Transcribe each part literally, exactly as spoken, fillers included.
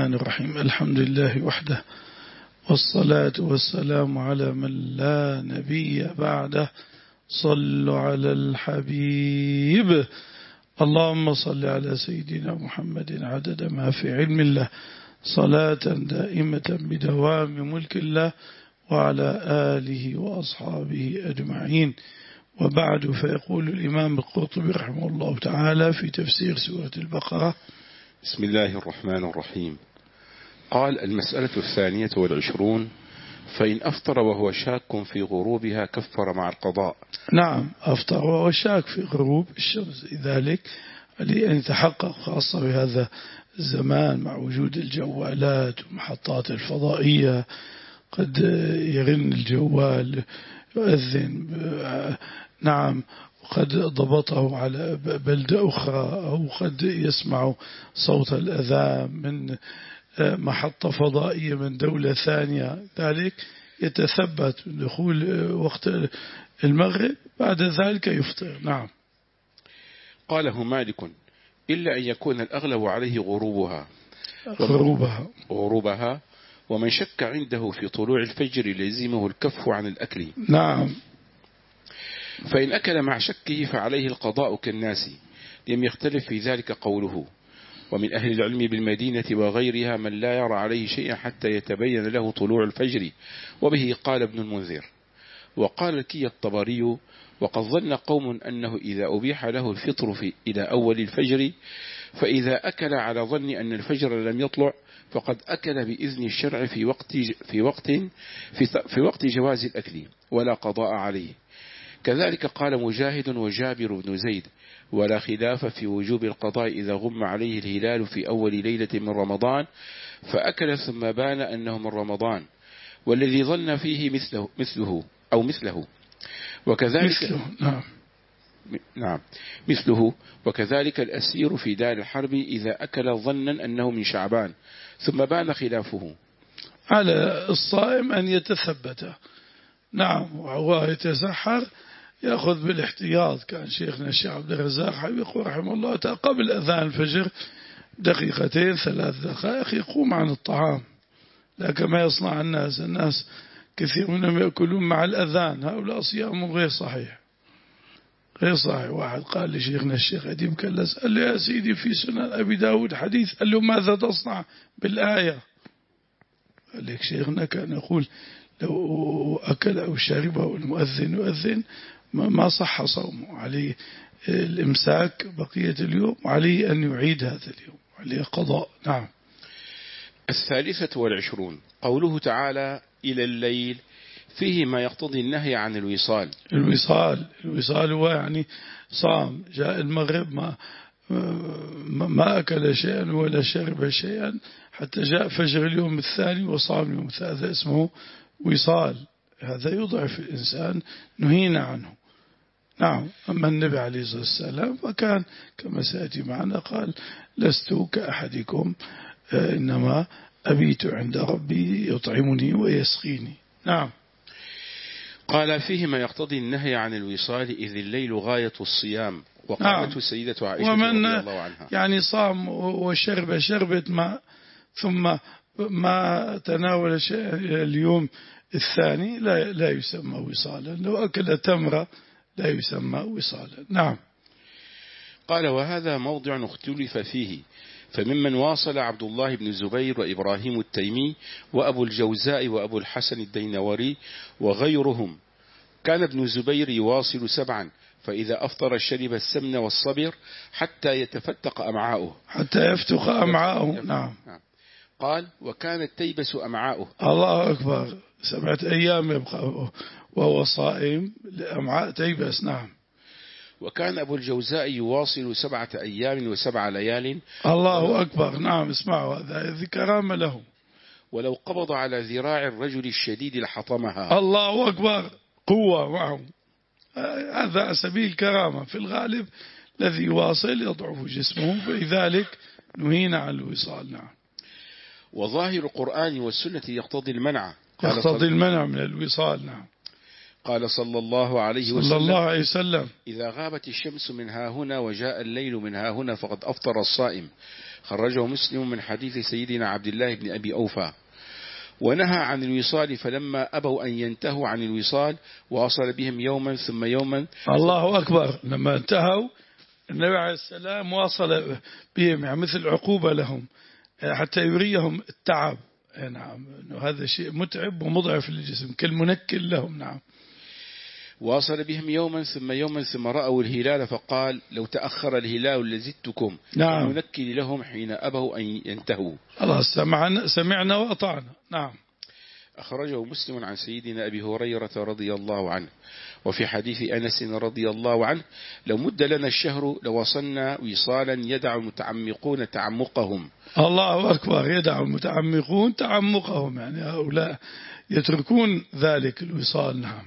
الرحمن الرحيم. الحمد لله وحده، والصلاة والسلام على من لا نبي بعده. صلوا على الحبيب. اللهم صل على سيدنا محمد عدد ما في علم الله، صلاة دائمة بدوام ملك الله، وعلى آله وأصحابه أجمعين. وبعد، فيقول الإمام القرطبي رحمه الله تعالى في تفسير سورة البقرة: بسم الله الرحمن الرحيم. قال: المسألة الثانية والعشرون: فإن أفطر وهو شاك في غروبها كفر مع القضاء. نعم، أفطر وهو شاك في غروب الشمس، لذلك لأن يتحقق خاصة بهذا الزمان مع وجود الجوالات ومحطات الفضائية، قد يرن الجوال يؤذن، نعم، وقد ضبطه على بلدة أخرى، أو قد يسمع صوت الأذان من محطة فضائية من دولة ثانية، ذلك يتثبت دخول وقت المغرب، بعد ذلك يفطر. نعم. قاله مالك: إلا أن يكون الأغلب عليه غروبها غروبها غروبها ومن شك عنده في طلوع الفجر لزمه الكف عن الأكل. نعم. فإن أكل مع شكه فعليه القضاء كالناس، لم يختلف في ذلك قوله. ومن أهل العلم بالمدينة وغيرها من لا يرى عليه شيئا حتى يتبين له طلوع الفجر، وبه قال ابن المنذر. وقال الكي الطبري: وقد ظن قوم أنه إذا أبيح له الفطر في إلى أول الفجر، فإذا أكل على ظن أن الفجر لم يطلع فقد أكل بإذن الشرع في وقت في وقت في, في وقت جواز الأكل، ولا قضاء عليه. كذلك قال مجاهد وجابر بن زيد: ولا خلاف في وجوب القضاء إذا غم عليه الهلال في أول ليلة من رمضان فأكل ثم بان أنه من رمضان، والذي ظن فيه مثله مثله أو مثله وكذلك مثله نعم. نعم مثله وكذلك الأسير في دار الحرب إذا أكل ظنا أنه من شعبان ثم بان خلافه. على الصائم أن يتثبت، نعم، وهو يتسحر يأخذ بالاحتياط. كان شيخنا الشيخ عبد الرزاق حبيب رحمه الله تعالى قبل أذان الفجر دقيقتين ثلاث دقائق يقوم عن الطعام، لا كما يصنع الناس. الناس كثير منهم يأكلون مع الأذان، هؤلاء صيام غير صحيح غير صحيح. واحد قال لشيخنا الشيخ أديم كلس، قال له: يا سيدي في سنن أبي داود حديث، قال له: ماذا تصنع بالآية؟ قال لك شيخنا كان يقول: لو أكل أو شرب أو المؤذن يؤذن ما صح صومه، عليه الإمساك بقية اليوم، وعليه أن يعيد هذا اليوم، عليه قضاء. نعم. الثالثة والعشرون: قوله تعالى: إلى الليل، فيه ما يقتضي النهي عن الوصال. الوصال الوصال هو يعني صام، جاء المغرب ما ما أكل شيئا ولا شرب شيئا حتى جاء فجر اليوم الثاني وصام اليوم الثالث، هذا اسمه وصال. هذا يضعف الإنسان، نهينا عنه. نعم. أما النبي عليه الصلاة والسلام فكان كما سيأتي معنا قال: لست كأحدكم، إنما أبيت عند ربي يطعمني ويسقيني. نعم. قال: فيه ما يقتضي النهي عن الوصال إذ الليل غاية الصيام. وقالته نعم. سيدة عائشة ومن رضي الله عنها يعني صام وشرب شربة ماء ثم ما تناول شيء اليوم الثاني لا لا يسمى وصالا، لو أكل تمرة لا يسمى وصالا. نعم. قال: وهذا موضع اختلف فيه، فممن واصل عبد الله بن الزبير وإبراهيم التيمي وأبو الجوزاء وأبو الحسن الدينوري وغيرهم. كان ابن الزبير يواصل سبعا، فإذا أفطر شرب السمن والصبر حتى يتفتق أمعاؤه حتى يفتق أمعاؤه. نعم. قال: وكانت تيبس أمعاؤه. الله أكبر، سبعة أيام يبقى وهو صائم لأمعاء تيبس. نعم. وكان أبو الجوزاء يواصل سبعة أيام وسبع ليال. الله أكبر. نعم. اسمعوا، هذا كرامة له. ولو قبض على ذراع الرجل الشديد لحطمها. الله أكبر، قوة معه. هذا سبيل كرامة. في الغالب الذي يواصل يضعف جسمه، فلذلك نهينا عن الوصال. نعم. وظاهر القرآن والسنة يقتضي المنع يقتضي المنع من الوصال. نعم. قال صلى الله عليه وسلم: صلى الله عليه وسلم: إذا غابت الشمس من ها هنا وجاء الليل من ها هنا فقد أفطر الصائم، خرجه مسلم من حديث سيدنا عبد الله بن أبي أوفى. ونهى عن الوصال فلما أبوا أن ينتهوا عن الوصال واصل بهم يوما ثم يوما. الله أكبر. لما انتهوا النبي عليه السلام واصل بهم يعني مثل عقوبة لهم حتى يريهم التعب. نعم هذا شيء متعب ومضعف للجسم كالمنكل لهم. نعم. واصل بهم يوما ثم يوما ثم رأوا الهلال فقال لو تأخر الهلال لزدتكم. نعم. منكل لهم حين أبوا أن ينتهوا. الله سمعنا, سمعنا وأطعنا. نعم. أخرجه مسلم عن سيدنا أبي هريرة رضي الله عنه. وفي حديث أنس رضي الله عنه لو مد لنا الشهر لوصلنا وصالا يدع المتعمقون تعمقهم. الله أكبر. يدع المتعمقون تعمقهم يعني هؤلاء يتركون ذلك الوصال. نعم.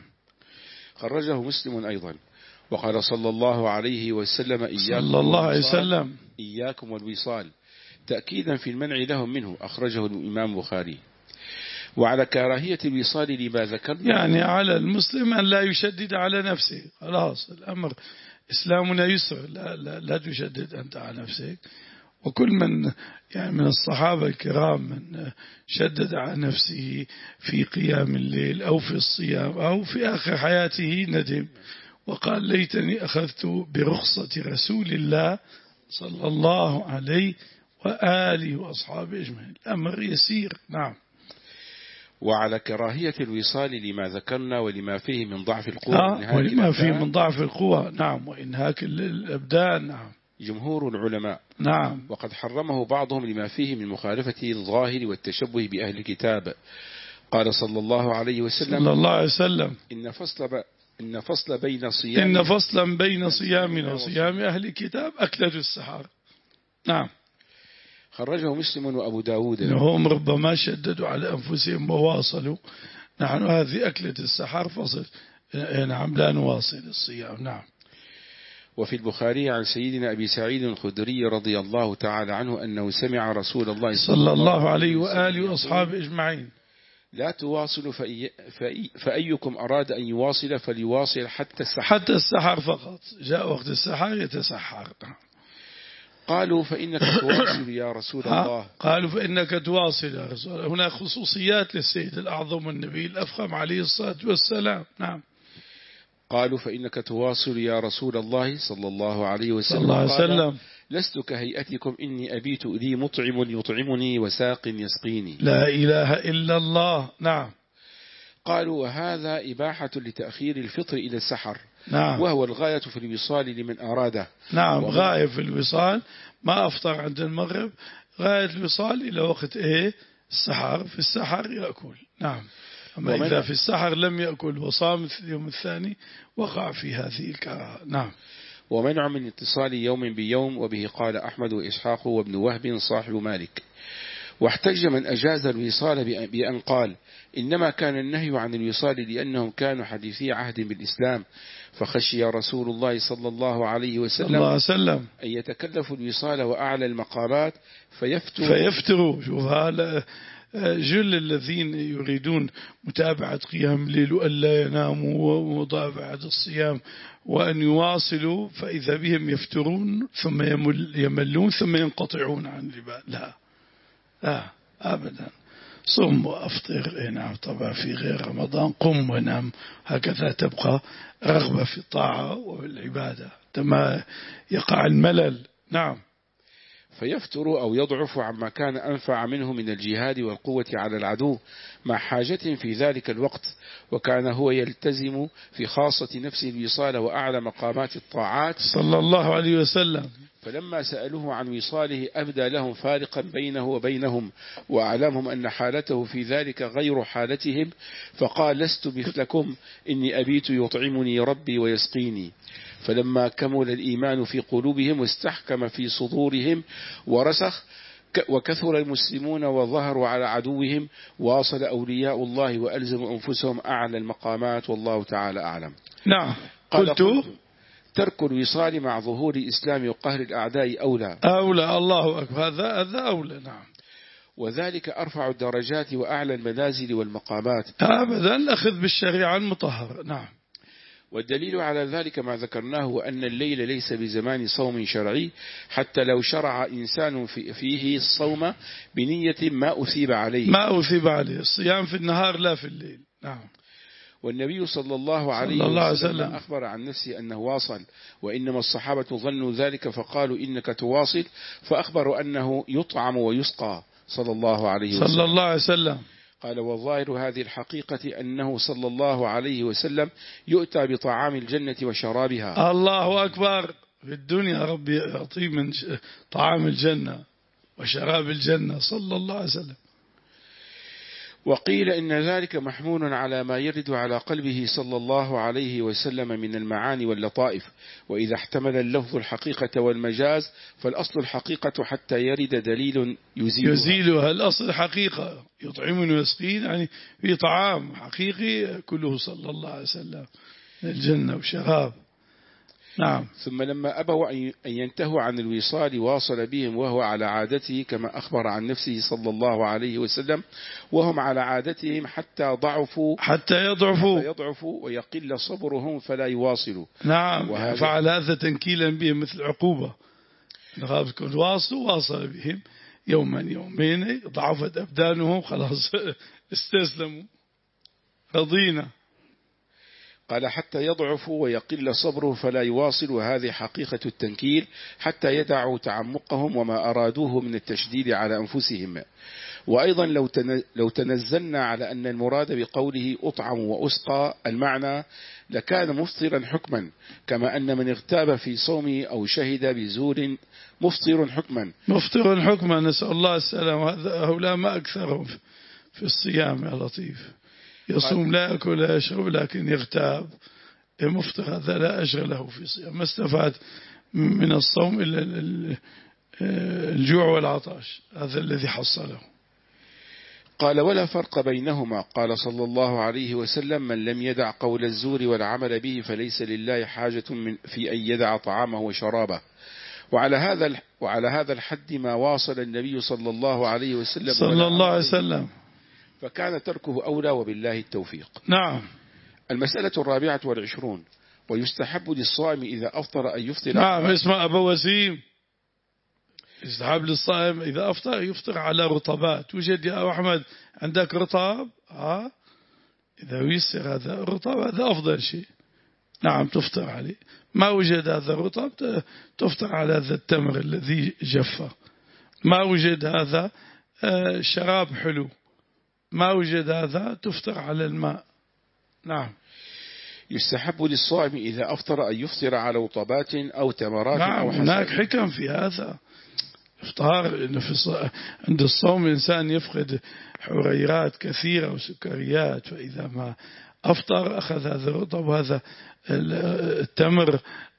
خرجه مسلم أيضا. وقال صلى الله عليه وسلم إياكم صلى الله عليه وسلم إياكم والوصال تأكيدا في المنع لهم منه. أخرجه الإمام البخاري. وعلى كراهية الوصال لما ذكرنا يعني على المسلم أن لا يشدد على نفسه. خلاص الأمر إسلامنا يسر. لا, لا, لا تشدد أنت على نفسك. وكل من يعني من الصحابة الكرام من شدد على نفسه في قيام الليل أو في الصيام أو في آخر حياته ندم وقال ليتني أخذت برخصة رسول الله صلى الله عليه وآله وأصحابه أجمعين. الأمر يسير. نعم. وعلى كراهية الوصال لما ذكرنا ولما فيه من ضعف القوى آه ولما فيه من ضعف القوى. نعم. وإنهاك الأبدان. نعم. جمهور العلماء. نعم. وقد حرمه بعضهم لما فيه من مخالفة الظاهر والتشبه بأهل الكتاب. قال صلى الله عليه وسلم صلى الله عليه وسلم إن فصل ب... إن فصل بين صيام إن فصلا بين صيامنا وصيام أهل الكتاب أكلة السحر. نعم. خرجه مسلم وأبو داود. إنهم ربما شددوا على أنفسهم وواصلوا. نحن هذه أكلة السحر فصل. نعم لا نواصل الصيام. نعم. وفي البخاري عن سيدنا أبي سعيد الخدري رضي الله تعالى عنه أنه سمع رسول الله صلى الله عليه وآله وأصحابه أجمعين لا تواصل فأي فأي فأيكم أراد أن يواصل فليواصل حتى السحر. حتى السحر فقط. جاء وقت السحر يتسحر. قالوا فإنك تواصل يا رسول الله. قالوا فإنك تواصل يا رسول الله. هناك خصوصيات للسيد الأعظم النبي الأفخم عليه الصلاة والسلام. نعم. قالوا فإنك تواصل يا رسول الله صلى الله عليه وسلم. صلى الله عليه وسلم لست كهيئتكم إني أبيت لي مطعم يطعمني وساق يسقيني. لا إله إلا الله. نعم. قالوا وهذا إباحة لتأخير الفطر إلى السحر. نعم. وهو الغاية في الوصال لمن أراده. نعم. غاية في الوصال ما أفطر عند المغرب غاية الوصال إلى وقت إيه السحر. في السحر يأكل. نعم. أما إذا في السحر لم يأكل وصام في اليوم الثاني وقع في هذه الكراهة. نعم. ومنع من اتصال يوم بيوم. وبه قال أحمد وإسحاق وابن وهب صاحب مالك. واحتج من أجاز الوصال بأن قال إنما كان النهي عن الوصال لأنهم كانوا حديثي عهد بالإسلام فخشي رسول الله صلى الله عليه وسلم أن يتكلفوا الوصال وأعلى المقامات فيفتروا فيفتروا. شوف هذا جل الذين يريدون متابعة قيام الليل وألا يناموا ومتابعة الصيام وأن يواصلوا فإذا بهم يفترون ثم يملون ثم ينقطعون عن العبادة. لا لا أبدا. صم وأفطر. نعم. طبعا في غير رمضان قم ونام. هكذا تبقى رغبة في الطاعة والعبادة كما يقع الملل. نعم. فيفتر أو يضعف عما كان أنفع منه من الجهاد والقوة على العدو مع حاجة في ذلك الوقت. وكان هو يلتزم في خاصة نفسه الوصال وأعلى مقامات الطاعات صلى الله عليه وسلم. فلما سألوه عن وصاله أبدى لهم فارقا بينه وبينهم وأعلمهم أن حالته في ذلك غير حالتهم فقال لست مثلكم إني أبيت يطعمني ربي ويسقيني. فلما كمل الإيمان في قلوبهم واستحكم في صدورهم ورسخ وكثر المسلمون وظهروا على عدوهم واصل أولياء الله وألزموا أنفسهم أعلى المقامات والله تعالى أعلم. نعم. قلت ترك الوصال مع ظهور الإسلام وقهر الأعداء أولى. أولى. الله أكبر. هذا هذا أولى. نعم. وذلك أرفع الدرجات وأعلى المنازل والمقامات. أبدا. أخذ بالشريعة المطهرة. نعم. والدليل على ذلك ما ذكرناه وأن الليل ليس بزمان صوم شرعي حتى لو شرع إنسان في فيه الصوم بنية ما أثيب عليه ما أثيب عليه. الصيام في النهار لا في الليل. نعم. والنبي صلى الله عليه صلى الله وسلم وسلم أخبر عن نفسه أنه واصل، وإنما الصحابة ظنوا ذلك فقالوا إنك تواصل، فأخبروا أنه يطعم ويسقى صلى الله عليه وسلم. صلى الله عليه وسلم قال والظاهر هذه الحقيقة أنه صلى الله عليه وسلم يؤتى بطعام الجنة وشرابها. الله أكبر. في الدنيا ربي يعطيه من طعام الجنة وشراب الجنة صلى الله عليه وسلم. وقيل إن ذلك محمول على ما يرد على قلبه صلى الله عليه وسلم من المعاني واللطائف، وإذا احتمل اللفظ الحقيقة والمجاز فالأصل الحقيقة حتى يرد دليل يزيلها. يزيلها. الأصل الحقيقة يطعمون ويسقين، يعني في طعام حقيقي كله صلى الله عليه وسلم من الجنة وشراب. نعم. ثم لما أبوا أن ينتهوا عن الوصال واصل بهم وهو على عادته كما أخبر عن نفسه صلى الله عليه وسلم، وهم على عادتهم حتى ضعفوا حتى يضعفوا, حتى يضعفوا ويقل صبرهم فلا يواصلوا. نعم. فعل هذا تنكيلا بهم مثل عقوبة. كنت واصلوا واصل بهم يوما يومين ضعفت أبدانهم خلاص استسلموا رضينا. قال حتى يضعفوا ويقل صبره فلا يواصل، وهذه حقيقة التنكيل حتى يدعوا تعمقهم وما أرادوه من التشديد على أنفسهم. وأيضا لو تنزلنا على أن المراد بقوله أطعم وأسقى المعنى لكان مفطرا حكما، كما أن من اغتاب في صومه أو شهد بزور مفطر حكما. مفطر حكما، نسأل الله السلام. هؤلاء ما أكثرهم في الصيام يا لطيف. يصوم لا يأكل لا يشرب لكن يغتاب مفطر، هذا لا أجر له في صيام، ما استفاد من الصوم إلا الجوع والعطش، هذا الذي حصله. قال ولا فرق بينهما. قال صلى الله عليه وسلم من لم يدع قول الزور والعمل به فليس لله حاجة من في أن يدع طعامه وشرابه. وعلى هذا وعلى هذا الحد ما واصل النبي صلى الله عليه وسلم صلى الله عليه وسلم، فكان تركه أولى وبالله التوفيق. نعم. المسألة الرابعة والعشرون ويستحب للصائم إذا أفطر أن يفطر. نعم. اسمع أبو وسيم، يستحب للصائم إذا أفطر يفطر على رطبات. وجد يا أبو أحمد عندك رطب؟ ها، إذا يسر هذا الرطب هذا أفضل شيء. نعم تفطر عليه. ما وجد هذا الرطب تفطر على هذا التمر الذي جف. ما وجد هذا شراب حلو. ما وجد هذا تفطر على الماء. نعم. يستحب للصائم إذا أفطر أن يفطر على رطبات أو تمرات. نعم. أو حسن. هناك حكم في هذا. إفطار إنه في الص... عند الصوم الإنسان يفقد حريرات كثيرة وسكريات، فإذا ما أفطر أخذ هذا الرطب وهذا التمر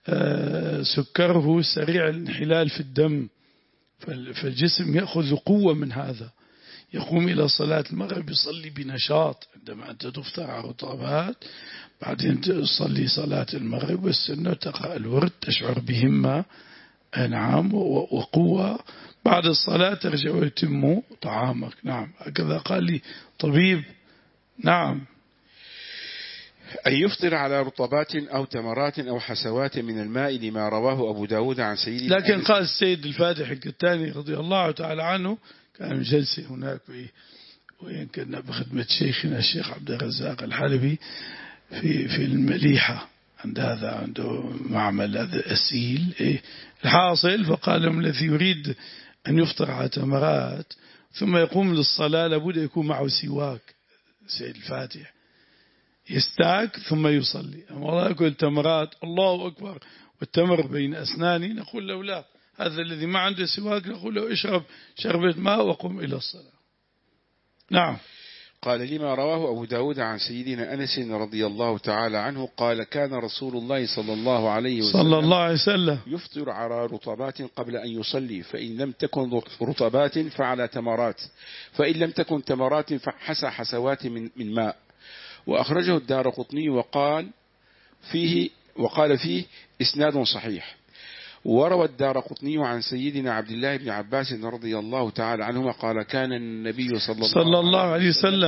سكره سريع الانحلال في الدم، فالجسم يأخذ قوة من هذا، يقوم إلى صلاة المغرب يصلي بنشاط. عندما أنت تفطر على رطبات بعدين تصلي صلاة المغرب والسنة تقرأ الورد تشعر بهمة نعم وقوة. بعد الصلاة ترجع ويتم طعامك. نعم. هكذا قال لي طبيب. نعم. أن يفطر على رطبات أو تمرات أو حسوات من الماء لما رواه أبو داود عن سيدنا. لكن قال السيد الفاتح الكتاني رضي الله تعالى عنه كان جلسة هناك وين كنا بخدمة شيخنا الشيخ عبد الرزاق الحلبي في في المليحة، عند هذا عنده معمل هذا أسيل إيه الحاصل. فقال لهم الذي يريد أن يفطر على تمرات ثم يقوم للصلاة لابد يكون معه سواك. سيد الفاتح يستاك ثم يصلي. أما الله يقول تمرات الله أكبر والتمر بين أسناني، نقول له لا، هذا الذي ما عنده سواك نقول له اشرب شربة ماء وقم إلى الصلاة. نعم. قال لما رواه أبو داود عن سيدنا أنس رضي الله تعالى عنه قال كان رسول الله صلى الله عليه وسلم, صلى الله عليه وسلم يفطر على رطبات قبل أن يصلي، فإن لم تكن رطبات فعلى تمرات، فإن لم تكن تمرات فحسى حسوات من, من ماء. وأخرجه الدارقطني وقال فيه وقال فيه إسناد صحيح. وروى الدارقطني عن سيدنا عبد الله بن عباس رضي الله تعالى عنهما قال كان النبي صلى الله, صلى الله عليه وسلم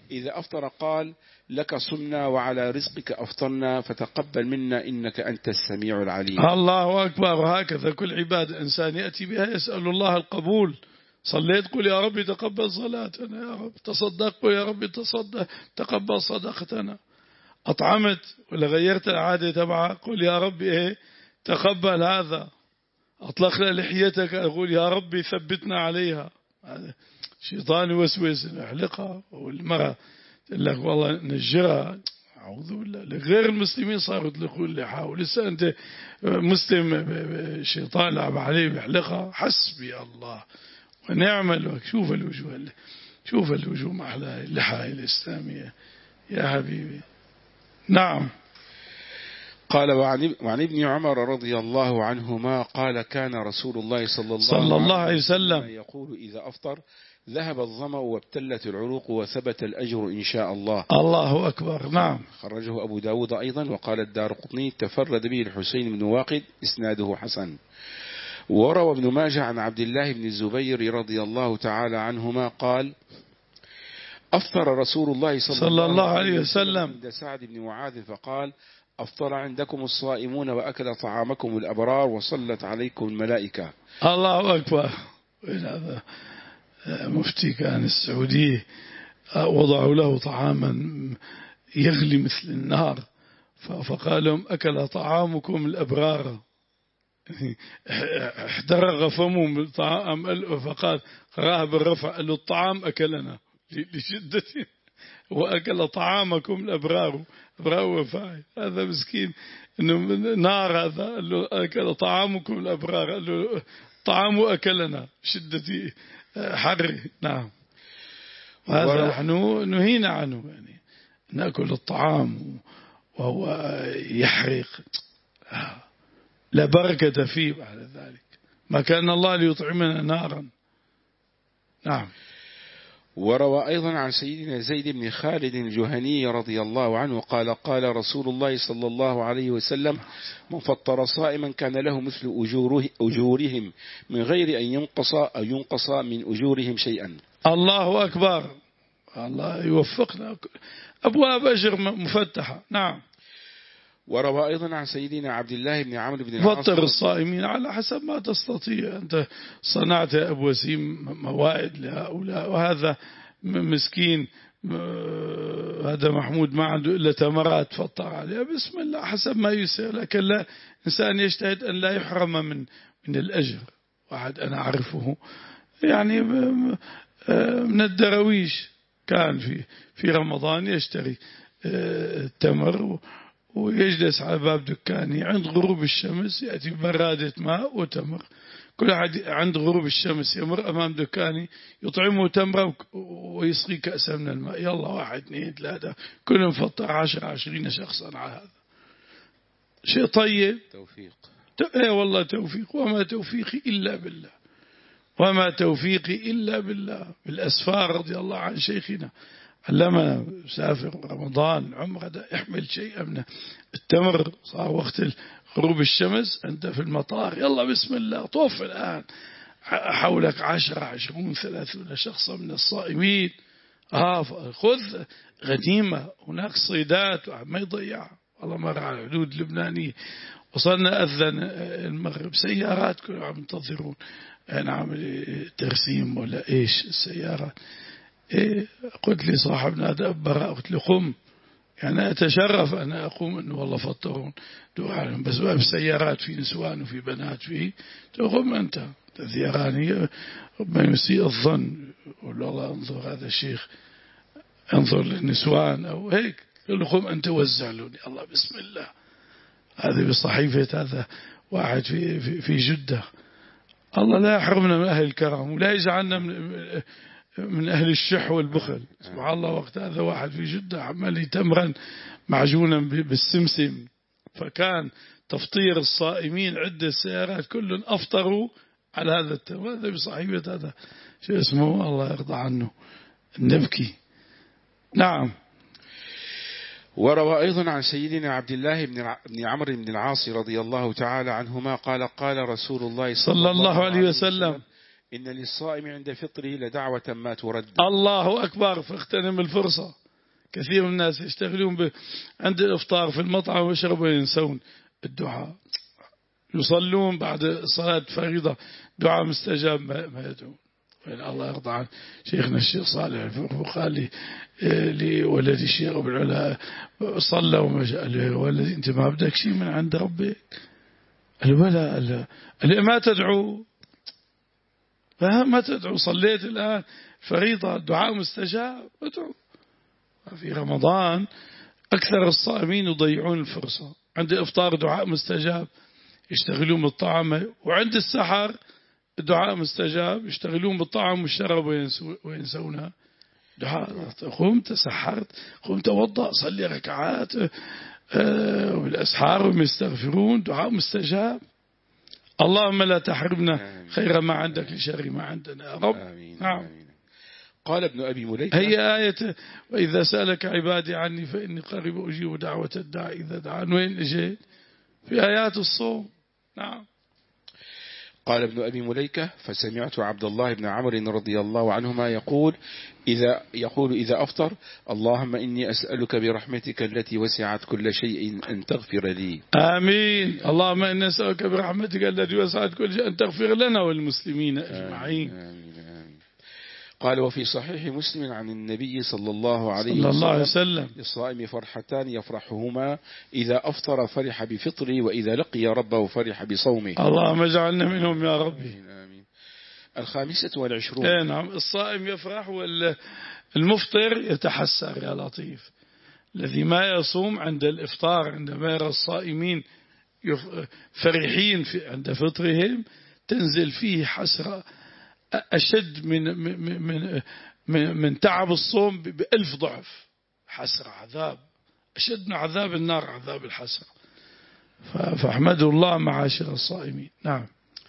إذا أفطر قال لك صمنا وعلى رزقك أفطرنا فتقبل منا إنك أنت السميع العليم. الله أكبر. وهكذا كل عبادة إنسان يأتي بها يسأل الله القبول. صليت قل يا ربي تقبل صلاتنا يا رب، تصدق قل يا ربي تصدق تقبل صدقتنا، أطعمت ولا غيرت العادة تبعها قل يا ربي إيه تقبل هذا، أطلقنا لحيتك أقول يا ربي ثبتنا عليها. شيطان يوسوس احلقها، والمرأة تقول لك والله نجرها، أعوذ بالله. غير المسلمين صاروا يطلقون اللحى، ولسه أنت مسلم شيطان لعب عليه بيحلقها. حسبي الله ونعم الوكيل. شوف الوجوه شوف الوجوه مع اللحى الإسلامية يا حبيبي. نعم. قال وعن ابن عمر رضي الله عنهما قال كان رسول الله صلى الله, صلى الله عليه وسلم يقول إذا أفطر ذهب الظمأ وابتلت العروق وثبت الأجر إن شاء الله. الله أكبر. نعم. خرجه أبو داود أيضا. وقال الدارقطني تفرد به الحسين بن واقد إسناده حسن. وروى ابن ماجه عن عبد الله بن الزبير رضي الله تعالى عنهما قال أفطر رسول الله صلى, صلى الله عليه وسلم عند سعد بن معاذ فقال أفطر عندكم الصائمون وأكل طعامكم الأبرار وصلت عليكم الملائكة. الله أكبر. هذا مفتي كان السعودية وضعوا له طعاما يغلي مثل النار، فقال لهم أكل طعامكم الأبرار، احترق فمهم الطعام، فقال قرأها بالرفع قال له الطعام أكلنا لشدته، وأكل طعامكم الأبرار. أبرار وفاعل. هذا مسكين إنه نار، هذا قال له أكل طعامكم الأبرار، قال له طعام أكلنا شدة حر. نعم. وهذا نحن نهينا عنه، يعني نأكل الطعام وهو يحرق لا بركة فيه بعد ذلك. ما كان الله ليطعمنا نارا. نعم. وروى أيضا عن سيدنا زيد بن خالد الجهني رضي الله عنه قال قال رسول الله صلى الله عليه وسلم من فطر صائما كان له مثل أجوره أجورهم من غير أن ينقص أو ينقص من أجورهم شيئا. الله أكبر. الله يوفقنا. أبواب أجر مفتحة. نعم. وروى أيضا عن سيدنا عبد الله بن عمرو بن العاص فطر الصائمين على حسب ما تستطيع. أنت صنعت أبو وسيم موائد لهؤلاء، وهذا مسكين هذا محمود ما عنده إلا تمرات فطر عليها، بسم الله حسب ما يسير. لكن لا إنسان يجتهد أن لا يحرم من من الأجر. واحد أنا أعرفه يعني من الدرويش كان في في رمضان يشتري التمر ويجلس على باب دكاني عند غروب الشمس، يأتي برادة ماء وتمر، كل أحد عند غروب الشمس يمر أمام دكاني يطعمه تمرة ويسقي كأسا من الماء. يلا واحد اثنين ثلاثة كلهم فطر عشر عشرين شخصا على هذا. شيء طيب. توفيق. ايه والله توفيق. وما توفيقي إلا بالله. وما توفيقي إلا بالله. بالأسفار رضي الله عن شيخنا علمنا سافر رمضان عمره ده احمل شيء من التمر، صار وقت غروب الشمس أنت في المطار يلا بسم الله طوف الآن حولك عشرة عشرون ثلاثون شخصا من الصائمين. آه خذ غنيمة. هناك صيدات ما يضيعها. والله مر على الحدود اللبنانية وصلنا أذن المغرب سيارات كلهم عم ينتظرون نعمل ترسيم ولا إيش السيارات. إيه قلت لي صاحبنا هذا براء، قلت له قم، يعني أتشرف أنا أقوم أنه والله فطرون دعاء، بس باب السيارات في نسوان وفي بنات فيه، تقوم أنت تذيراني ربما يسيء الظن يقول الله انظر هذا الشيخ انظر للنسوان أو هيك، قل له قم أنت وزع لوني. الله بسم الله. هذه بصحيفة هذا واحد في, في, في جدة. الله لا يحرمنا من أهل الكرم ولا يجعلنا من من أهل الشح والبخل. سبحان الله. وقت هذا واحد في جدة عمل تمرا معجونا بالسمسم، فكان تفطير الصائمين عدة سيارات كلهم أفطروا على هذا التمر. هذا بصحيفة هذا شو اسمه الله يرضى عنه النبكي. نعم. وروى أيضا عن سيدنا عبد الله بن عمرو بن العاص رضي الله تعالى عنهما قال قال رسول الله صلى الله عليه وسلم إن للصائم عند فطره لدعوة ما ترد. الله أكبر. فاغتنم الفرصة. كثير من الناس يشتغلون ب... عند الإفطار في المطعم ويشربوا وينسون الدعاء. يصلون بعد صلاة فريضة دعاء مستجاب ما يدعون. وإن الله يرضى عن شيخنا الشيخ صالح الفقه قال لي لي ولدي الشيخ أبو العلا صلى وما شاء له ولدي أنت ما بدك شيء من عند ربك؟ قال ولا قال ما تدعو ما تدعو صليت الآن فريضة الدعاء مستجاب ادعو. في رمضان أكثر الصائمين يضيعون الفرصة. عند الإفطار دعاء مستجاب يشتغلون بالطعام، وعند السحر الدعاء مستجاب يشتغلون بالطعام والشرب وينسونها. دعاء قمت تسحرت قمت توضأ صلي ركعات والأسحار ويستغفرون دعاء مستجاب. اللهم لا تحرمنا خير ما عندك لشر ما عندنا يا رب. آمين. نعم. آمين. قال ابن أبي مليكة هي آية وإذا سألك عبادي عني فإني قريب أجيب دعوة الداعي إذا دعان. وين اجيت؟ في آيات الصوم. نعم. قال ابن أبي مليكة فسمعت عبد الله بن عمرو رضي الله عنهما يقول إذا يقول إذا أفطر اللهم إني أسألك برحمتك التي وسعت كل شيء أن تغفر لي. آمين. اللهم إني أسألك برحمتك التي وسعت كل شيء أن تغفر لنا والمسلمين أجمعين. آمين. آمين. آمين. قال وفي صحيح مسلم عن النبي صلى الله عليه صلى الله عليه وسلم وسلم للصائم فرحتان يفرحهما إذا أفطر فرح بفطره وإذا لقي ربه فرح بصومه. اللهم اجعلنا منهم يا ربي. آمين. آمين. الخامسة والعشرون. ايه نعم. الصائم يفرح والمفطر يتحسر يا لطيف. الذي ما يصوم عند الإفطار عندما يرى الصائمين فرحين في عند فطرهم تنزل فيه حسرة أشد من من من من, من تعب الصوم بألف ضعف. حسرة عذاب أشد من عذاب النار عذاب الحسرة. فاحمدوا الله معاشر الصائمين. نعم.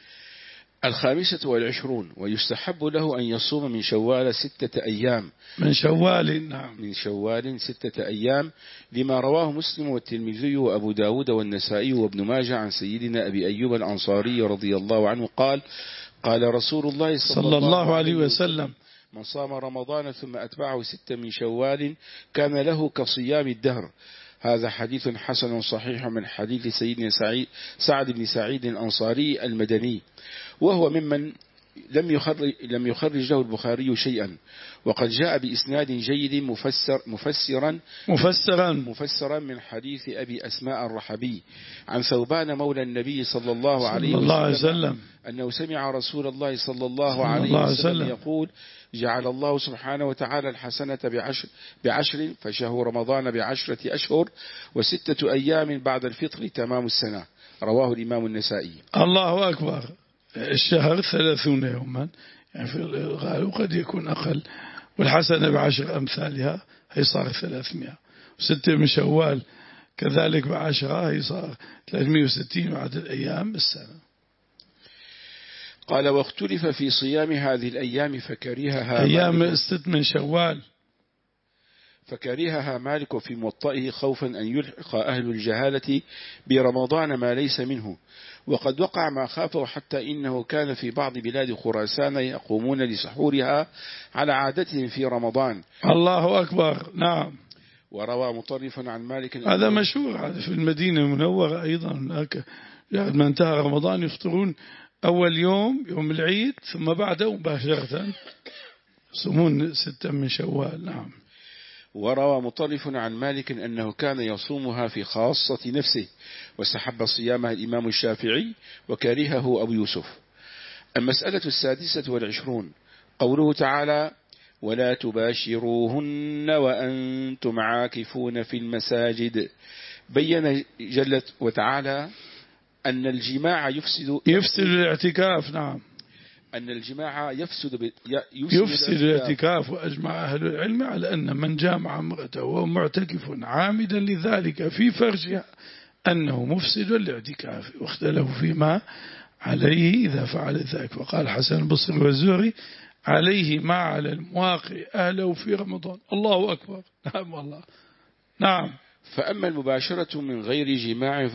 الخامسة والعشرون ويستحب له أن يصوم من شوال ستة أيام من شوال. نعم. من شوال ستة أيام لما رواه مسلم والترمذي وأبو داود والنسائي وابن ماجه عن سيدنا أبي أيوب الأنصاري رضي الله عنه قال قال رسول الله صلى, صلى الله عليه وسلم من صام رمضان ثم أتبعه ستة من شوال كان له كصيام الدهر. هذا حديث حسن صحيح من حديث سيدنا سعيد سعد بن سعيد الأنصاري المدني، وهو ممن لم يخرج, لم يخرج له البخاري شيئا، وقد جاء بإسناد جيد مفسر مفسرا مفسرا مفسرا من حديث أبي أسماء الرحبي عن ثوبان مولى النبي صلى الله عليه وسلم, وسلم أنه سمع رسول الله صلى الله عليه وسلم يقول جعل الله سبحانه وتعالى الحسنة بعشر, بعشر فشهر رمضان بعشرة أشهر وستة أيام بعد الفطر تمام السنة. رواه الإمام النسائي. الله أكبر. الشهر ثلاثون يوما يعني في الغالب قد يكون أقل، والحسنة بعشر أمثالها هي صار ثلاثمائة. وستة من شوال كذلك بعشرة هي صار ثلاثمائة وستين بعد الأيام السنة. قال واختلف في صيام هذه الأيام فكرهها أيام الست من شوال فكرهها مالك في موطئه خوفا أن يلحق أهل الجهالة برمضان ما ليس منه، وقد وقع ما خافه حتى إنه كان في بعض بلاد خراسان يقومون لسحورها على عادتهم في رمضان. الله أكبر. نعم. وروى مطرف عن مالك هذا مشهور هذا في المدينة المنورة أيضا هناك بعد ما انتهى رمضان يفطرون أول يوم يوم العيد ثم بعده مباشرة يصومون ستة من شوال. نعم. وروى مطرف عن مالك أنه كان يصومها في خاصة نفسه وسحب صيامها الإمام الشافعي وكرهه أبو يوسف. المسألة السادسة والعشرون قوله تعالى ولا تباشروهن وأنتم عاكفون في المساجد. بين جلت وتعالى أن الجماع يفسد يفسد الاعتكاف. نعم. أن الجماع يفسد ب... يفسد, يفسد الاعتكاف. وأجمع أهل العلم على أن من جامع امرأته وهو معتكف عامدا لذلك في فرجها أنه مفسد الاعتكاف، واختلفوا فيما عليه إذا فعل ذلك. وقال حسن البصري والزهري عليه ما على المواقع أهله في رمضان. الله أكبر. نعم والله. نعم. فأما المباشرة من غير جماع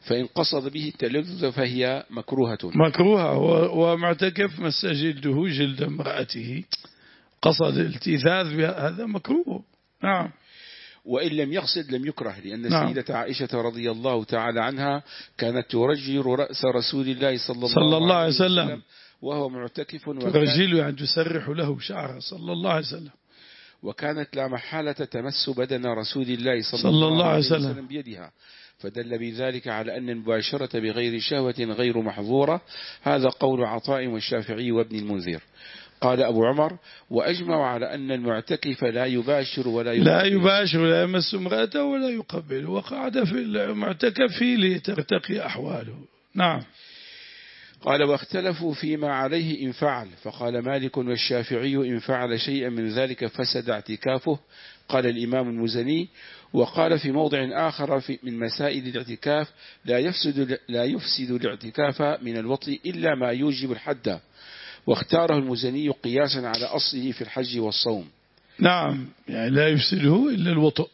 فإن قصد به التلذذ فهي مكروهة مكروهة. ومعتكف مس جلده جلد امرأته قصد الالتذاذ هذا مكروه. نعم. وإن لم يقصد لم يكره، لأن نعم. السيدة عائشة رضي الله تعالى عنها كانت ترجل رأس رسول الله صلى الله, صلى الله عليه وسلم, وسلم وهو معتكف، ترجل يعني تسرح له شعره صلى الله عليه وسلم، وكانت لا محالة تمس بدن رسول الله صلى, صلى الله عليه وسلم. وسلم بيدها، فدل بذلك على أن المباشرة بغير شهوة غير محظورة. هذا قول عطاء والشافعي وابن المنذر. قال أبو عمر: وأجمع على أن المعتكف لا يباشر ولا يقبل لا يباشر ولا يمس امرأته ولا يقبل، وقعد في المعتكف لترتقي أحواله. نعم. قال: واختلفوا فيما عليه إن فعل، فقال مالك والشافعي: إن فعل شيئا من ذلك فسد اعتكافه. قال الإمام المزني: وقال في موضع آخر في من مسائل الاعتكاف: لا يفسد, لا يفسد الاعتكاف من الوطء إلا ما يوجب الحد، واختاره المزني قياسا على أصله في الحج والصوم. نعم، يعني لا يفسده إلا الوطء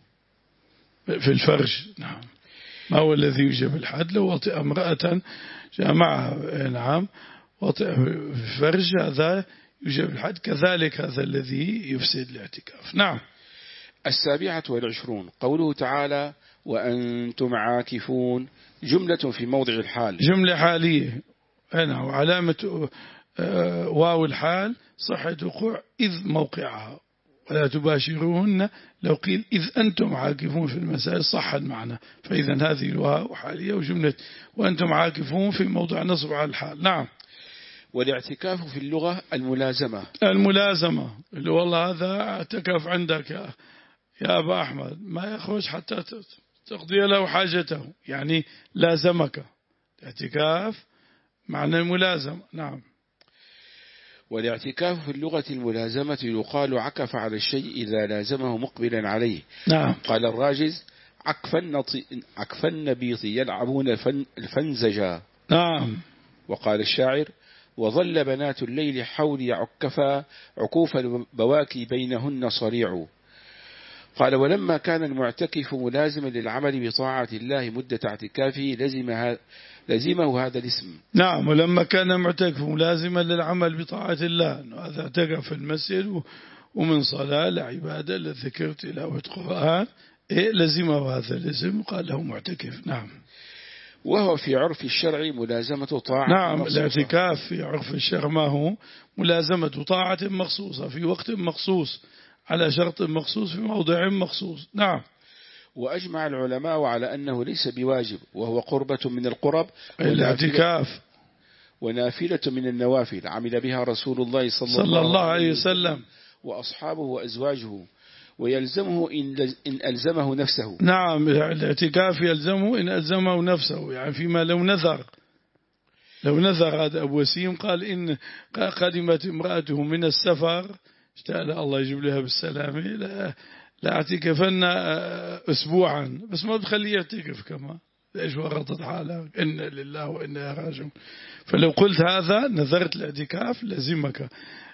في الفرج. نعم، ما هو الذي يوجب الحد؟ لو وطئ امرأة جامعها، نعم، وطئ في الفرج هذا يوجب الحد، كذلك هذا الذي يفسد الاعتكاف. نعم. السابعة والعشرون قوله تعالى: وأنتم عاكفون، جملة في موضع الحال، جملة حالية هنا، وعلامة واو الحال صحة وقوع إذ موقعها، ولا تباشروهن. لو قيل إذ أنتم عاكفون في المسائل صح المعنى، فإذا هذه الواو حالية، وجملة وأنتم عاكفون في موضع نصب على الحال. نعم. والاعتكاف في اللغة الملازمة، الملازمة اللي والله هذا اعتكف عندك يا, يا أبا أحمد، ما يخرج حتى تقضي له حاجته، يعني لازمك. الاعتكاف معنى الملازمة. نعم. والاعتكاف في اللغة الملازمة يقال عكف على الشيء إذا لازمه مقبلا عليه. نعم. قال الراجز: عكف النبيط يلعبون الفنزجا. نعم. وقال الشاعر: وظل بنات الليل حولي عكفا، عكوف البواكي بينهن صريع. قال: ولما كان المعتكف ملازما للعمل بطاعة الله مدة اعتكافه لزم لزمه هذا الاسم. نعم. ولما كان معتكف ملازما للعمل بطاعة الله، هذا اعتكف في المسجد ومن صلاة لعبادة لذكر تلاوة قرآن، إيه لزمه هذا الاسم، قال له معتكف. نعم. وهو في عرف الشرع ملازمة طاعة نعم مخصوصة. الاعتكاف في عرف الشرع ما هو ملازمة طاعة مخصوصة في وقت مخصوص على شرط مخصوص في موضع مخصوص. نعم. وأجمع العلماء على أنه ليس بواجب، وهو قربة من القرب، الاعتكاف ونافلة من النوافل عمل بها رسول الله صلى, صلى الله عليه وسلم وأصحابه وأزواجه، ويلزمه إن ألزمه نفسه. نعم الاعتكاف يلزمه إن ألزمه نفسه، يعني فيما لو نذر لو نذر هذا أبو وسيم قال إن قدمت امرأته من السفر اشتاق الله يجيب لها بالسلامة لا, لا اعتكفن أسبوعا، بس ما بتخليه يعتكف كمان، ليش ورطت حالها إن لله وإنا راجعون. فلو قلت هذا نذرت الاعتكاف لزمك،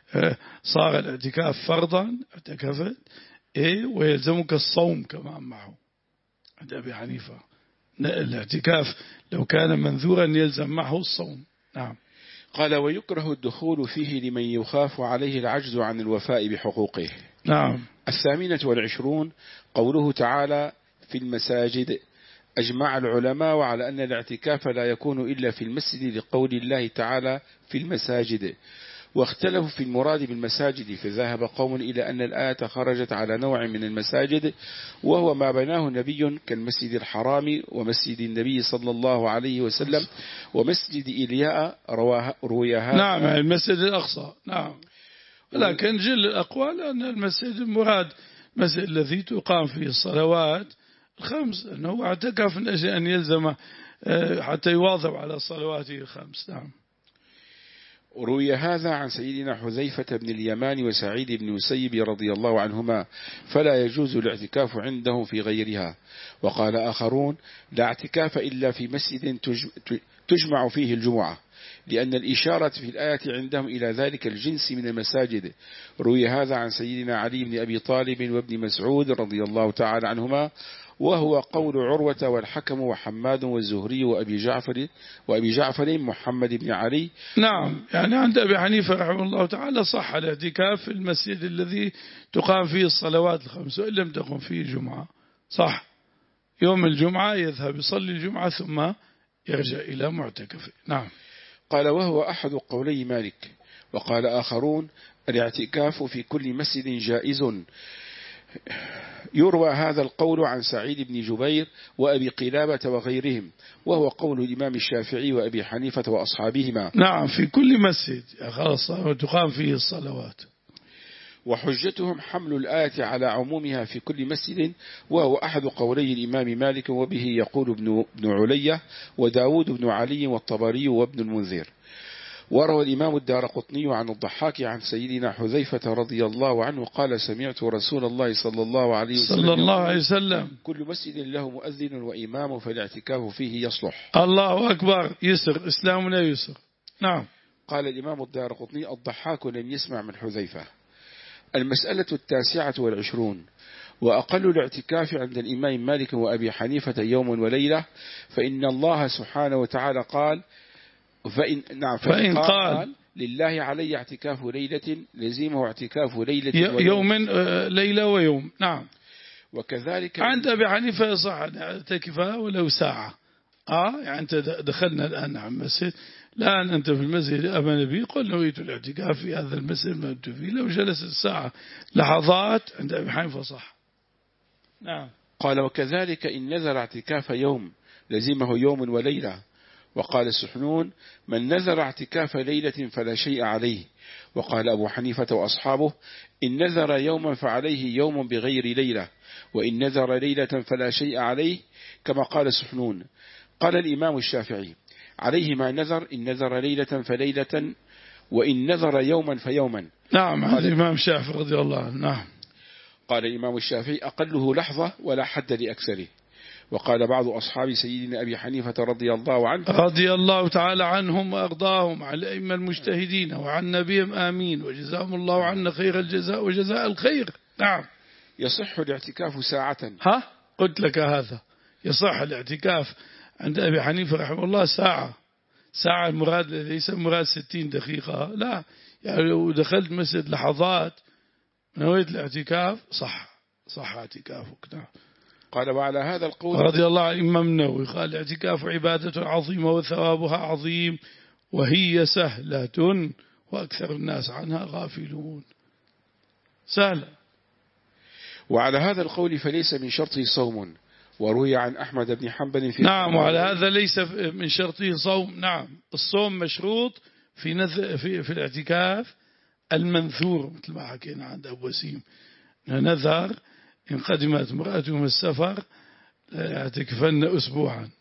صار الاعتكاف فرضا اعتكفت إيه، ويلزمك الصوم كمان معه عند أبي حنيفة. الاعتكاف لو كان منذورا يلزم معه الصوم. نعم. قال: ويكره الدخول فيه لمن يخاف عليه العجز عن الوفاء بحقوقه. نعم. الثامنة والعشرون قوله تعالى: في المساجد. أجمع العلماء على أن الاعتكاف لا يكون إلا في المسجد لقول الله تعالى: في المساجد، واختلفوا في المراد بالمساجد، فذهب قوم إلى أن الآية خرجت على نوع من المساجد، وهو ما بناه نبي كالمسجد الحرام ومسجد النبي صلى الله عليه وسلم ومسجد إلياء رويها. نعم المسجد الأقصى. نعم. لكن جل الأقوال أن المسجد المراد مسجد الذي تقام فيه الصلوات الخمس، أنه اعتكف من أجل أن يلزم حتى يواظب على صلواته الخمس. نعم. روي هذا عن سيدنا حذيفة بن اليمان وسعيد بن مسيب رضي الله عنهما، فلا يجوز الاعتكاف عندهم في غيرها. وقال آخرون: لا اعتكاف إلا في مسجد تجمع فيه الجمعة، لأن الإشارة في الآية عندهم إلى ذلك الجنس من المساجد. روي هذا عن سيدنا علي بن أبي طالب وابن مسعود رضي الله تعالى عنهما، وهو قول عروة والحكم وحماد والزهري وأبي جعفر وأبي جعفر محمد بن علي. نعم، يعني عند أبي حنيفة رحمه الله تعالى صح الاعتكاف في المسجد الذي تقام فيه الصلوات الخمس وإن لم تقم فيه جمعة، صح، يوم الجمعة يذهب يصلي الجمعة ثم يرجع إلى معتكفه. نعم. قال وهو أحد قولي مالك. وقال آخرون الاعتكاف في كل مسجد جائز. يروى هذا القول عن سعيد بن جبير وأبي قلابة وغيرهم، وهو قول الإمام الشافعي وأبي حنيفة وأصحابهما. نعم، في كل مسجد خلاص تقام فيه الصلوات. وحجتهم حمل الآية على عمومها في كل مسجد، وهو أحد قولي الإمام مالك، وبه يقول ابن, ابن علية وداود بن علي والطبري وابن المنذر. وروى الإمام الدارقطني عن الضحاك عن سيدنا حذيفة رضي الله عنه قال سمعت رسول الله صلى الله عليه وسلم, صلى الله عليه وسلم كل مسجد له مؤذن وإمام فالاعتكاف فيه يصلح. الله أكبر، يسر، إسلامنا يسر. نعم. قال الإمام الدارقطني الضحاك لم يسمع من حذيفة. المسألة التاسعة والعشرون. وأقل الاعتكاف عند الإمام مالك وأبي حنيفة يوم وليلة، فإن الله سبحانه وتعالى قال فإن, نعم فإن قال, قال لله علي اعتكاف ليلة لزيمه اعتكاف ليلة يوم ليلة ويوم. نعم. وكذلك عند أبي حنيفة يصح أن يعتكف ولو ساعة. آه يعني أنت دخلنا الآن عن مسجد، الآن أنت في المسجد أما نبي قل نويت الاعتكاف في هذا المسجد ما أنت فيه، لو جلس الساعة لحظات عند أبي حنيفة صح. نعم. قال وكذلك إن نذر اعتكاف يوم لزيمه يوم وليلة. وقال السحنون من نذر اعتكاف ليلة فلا شيء عليه. وقال أبو حنيفة وأصحابه إن نذر يوما فعليه يوم بغير ليلة، وإن نذر ليلة فلا شيء عليه، كما قال السحنون. قال الإمام الشافعي عليه ما نذر، إن نذر ليلة فليلة، وإن نذر يوما فيوما. نعم. قال الإمام الشافعي رضي الله عنه. نعم. قال الإمام الشافعي أقله لحظة ولا حد لأكثره. وقال بعض أصحاب سيدنا أبي حنيفة رضي الله عنه رضي الله تعالى عنهم وأرضاهم على الأئمة المجتهدين وعن نبيهم آمين، وجزاهم الله عنا خير الجزاء وجزاء الخير. نعم. يصح الاعتكاف ساعة. ها قلت لك هذا يصح الاعتكاف عند أبي حنيفة رحمه الله ساعة. ساعة المراد ليس مراد ستين دقيقة، لا، يعني لو دخلت مسجد لحظات نويت الاعتكاف صح صح اعتكافك. نعم. قال وعلى هذا القول رضي الله عن الإمام النووي قال الاعتكاف عبادة عظيمة وثوابها عظيم وهي سهلة وأكثر الناس عنها غافلون. سهلة. وعلى هذا القول فليس من شرطه صوم، وروي عن أحمد بن حنبل في نعم. وعلى هذا ليس من شرطه صوم. نعم. الصوم مشروط في نذ... في في الاعتكاف المنثور، مثل ما حكينا عند أبو وسيم نذر إن قدمت امرأته من السفر اعتكفن أسبوعا.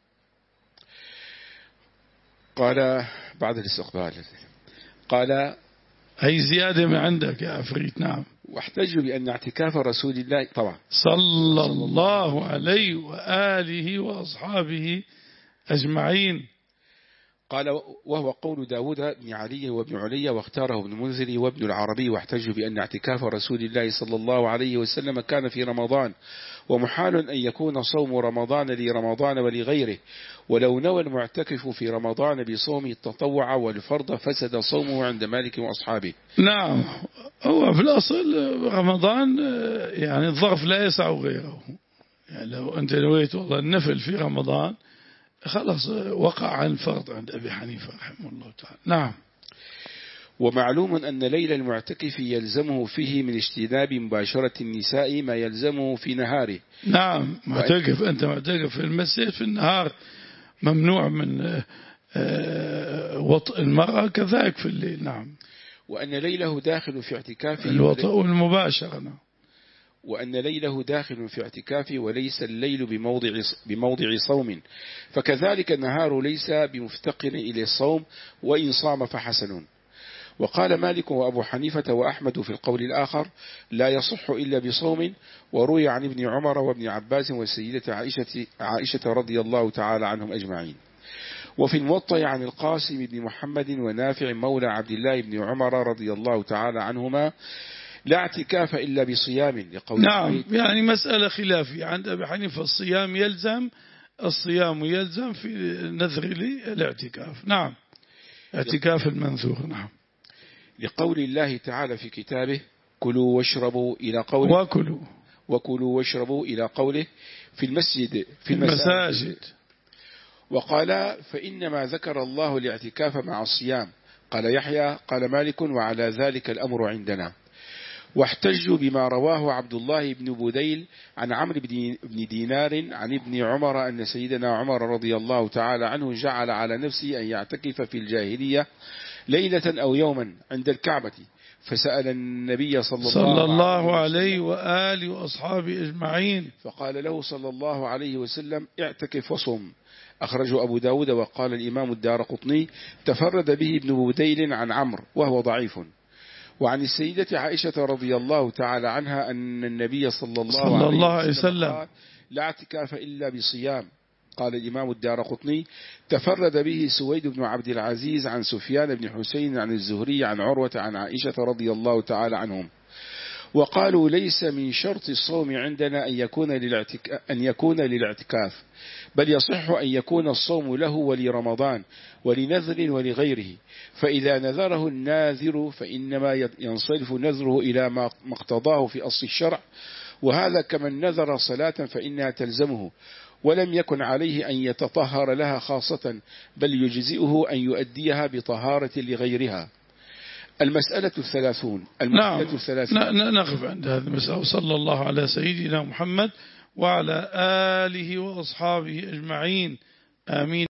قال بعد الاستقبال قال هي زيادة من عندك يا عفريت. نعم. واحتجوا بأن اعتكاف رسول الله طبعا صلى الله عليه وآله وأصحابه أجمعين. قال وهو قول داود بن علي وابن علي، واختاره ابن المنذر وابن العربي، واحتجوا بأن اعتكاف رسول الله صلى الله عليه وسلم كان في رمضان، ومحال أن يكون صوم رمضان لرمضان ولغيره، ولو نوى المعتكف في رمضان بصوم التطوع والفرض فسد صومه عند مالك وأصحابه. نعم. هو في الأصل رمضان يعني الظرف لا يسع غيره، يعني لو أنت نويت والله النفل في رمضان خلاص وقع عن الفرض عند أبي حنيفة رحمه الله تعالى. نعم. ومعلوم أن ليل المعتكف يلزمه فيه من اجتناب مباشرة النساء ما يلزمه في نهاره. نعم. معتكف أنت معتكف في المسجد في النهار ممنوع من وطء المرأة، كذلك في الليل. نعم. وأن ليله داخل في اعتكافه الوطء والمباشرة. نعم. وأن ليله داخل في اعتكافه وليس الليل بموضع بموضع صوم، فكذلك النهار ليس بمفتقر إلى الصوم، وإن صام فحسن. وقال مالك وأبو حنيفة وأحمد في القول الآخر لا يصح إلا بصوم، وروي عن ابن عمر وابن عباس والسيدة عائشة, عائشة رضي الله تعالى عنهم أجمعين. وفي الموطأ عن القاسم بن محمد ونافع مولى عبد الله بن عمر رضي الله تعالى عنهما لا اعتكاف إلا بصيام لقول نعم، يعني مسألة خلافية عند أبي حنيفة. الصيام يلزم الصيام يلزم في نذر الاعتكاف. نعم، اعتكاف المنذور. نعم، لقول الله تعالى في كتابه كلوا واشربوا إلى قوله وكلوا وكلوا واشربوا إلى قوله في المسجد في المساجد. وقال فإنما ذكر الله الاعتكاف مع الصيام. قال يحيى قال مالك وعلى ذلك الأمر عندنا. واحتجوا بما رواه عبد الله بن بوديل عن عمرو بن دينار عن ابن عمر أن سيدنا عمر رضي الله تعالى عنه جعل على نفسه أن يعتكف في الجاهلية ليلة أو يوما عند الكعبة، فسأل النبي صلى الله, صلى الله عليه وآله وأصحابه أجمعين فقال له صلى الله عليه وسلم اعتكف وصم. أخرجه أبو داود. وقال الإمام الدارقطني تفرد به ابن بوديل عن عمرو وهو ضعيف. وعن السيدة عائشة رضي الله تعالى عنها أن النبي صلى الله, صلى الله عليه وسلم قال لا اعتكاف إلا بصيام. قال الإمام الدارقطني تفرد به سويد بن عبد العزيز عن سفيان بن حسين عن الزهري عن عروة عن عائشة رضي الله تعالى عنهم. وقالوا ليس من شرط الصوم عندنا أن يكون للاعتكاف, أن يكون للاعتكاف، بل يصح أن يكون الصوم له ولرمضان ولنذر ولغيره. فإذا نذره الناذر فإنما ينصرف نذره إلى ما اقتضاه في أصل الشرع، وهذا كمن نذر صلاة فإنها تلزمه ولم يكن عليه أن يتطهر لها خاصة، بل يجزئه أن يؤديها بطهارة لغيرها. المسألة الثلاثون. المسألة نعم. الثلاثون. نقف عند هذه المسألة. وصلى الله على سيدنا محمد وعلى آله وأصحابه أجمعين. آمين.